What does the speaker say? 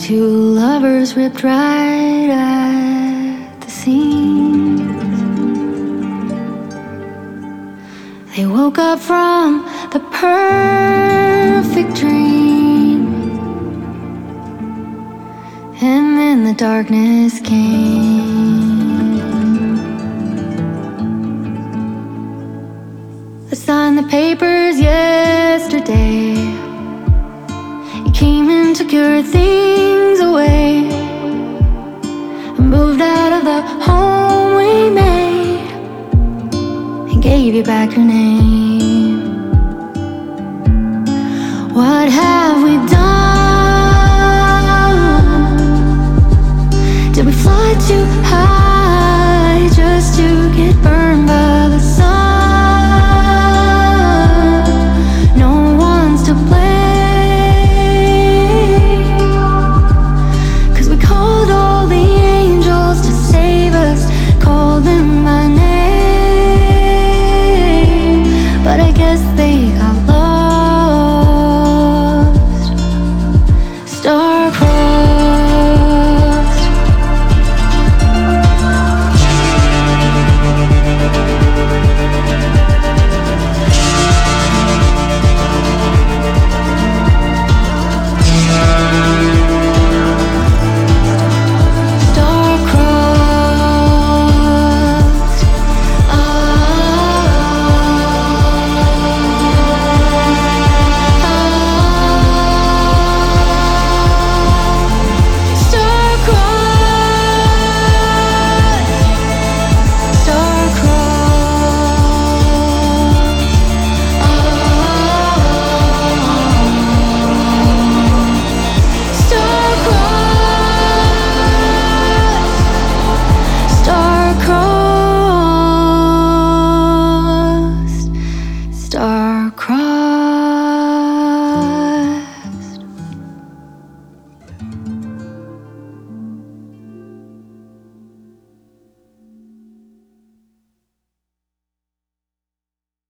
Two lovers ripped right at the seams. They woke up from the perfect dream, and then the darkness came. I signed the papers yesterday. You came and took your things away, and moved out of the home we made, and gave you back your name. What have we done? Did we fly too high just to get burned